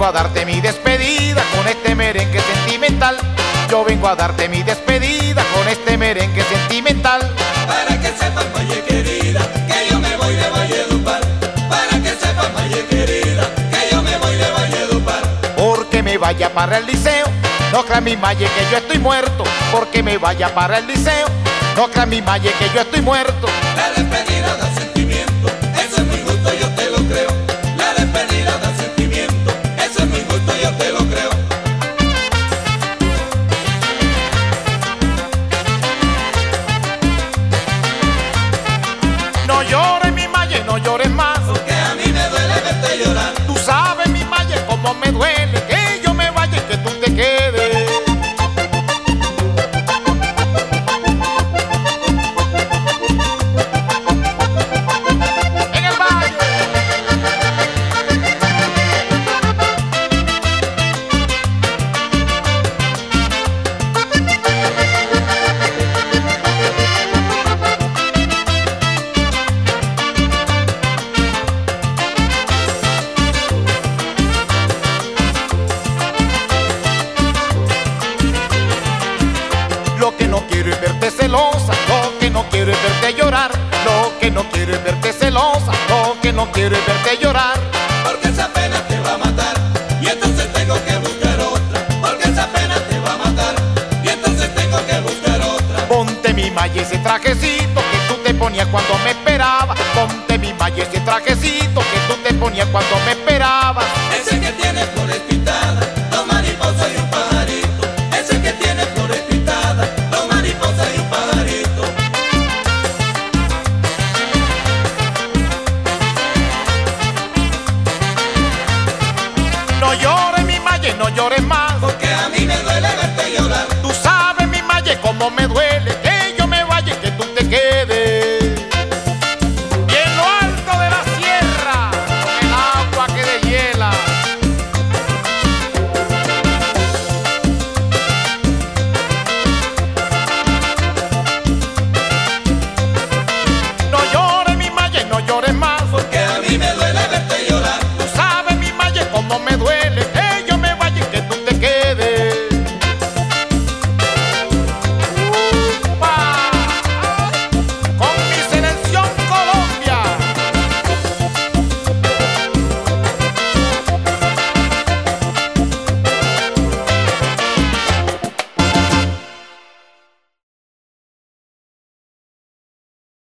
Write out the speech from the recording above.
vengo a darte mi despedida con este merengue sentimental. Yo vengo a darte mi despedida con este merengue sentimental. Para que sepas, Maye querida, que yo me voy de Valledupar. Para que sepas, Maye querida, que yo me voy de Valledupar. Porque me vaya para el liceo, no crea mi Maye que yo estoy muerto. Porque me vaya para el liceo, no crea mi Maye que yo estoy muerto. La despedida da sentimiento, eso es muy justo, yo te lo creo. La despedida da sentimiento, eso es muy justo, yo te lo creo. No llores mi Maye, no llores más, Porque a mí me duele verte llorar. tú sabes mi Maye cómo me duele que yo me vaya y que tú te quedes. En el valle. Lo que no quiero es verte celosa, lo que no quiero es verte llorar, lo que no quiero es verte celosa, lo que no quiero es verte llorar. Porque esa pena te va a matar y entonces tengo que buscar otra. Porque esa pena te va a matar y entonces tengo que buscar otra. Ponte mi Maye ese trajecito que tú te ponías cuando me esperabas. Ponte mi Maye ese trajecito que tú te ponías cuando me esperabas. Ese que tiene flores pintadas, dos mariposas y un pajarito. Ese que tiene flores pintadas, dos mariposas y un pajarito. No llores mi Maye, no llores más, Porque a mí me duele verte llorar. tú sabes mi Maye cómo me duele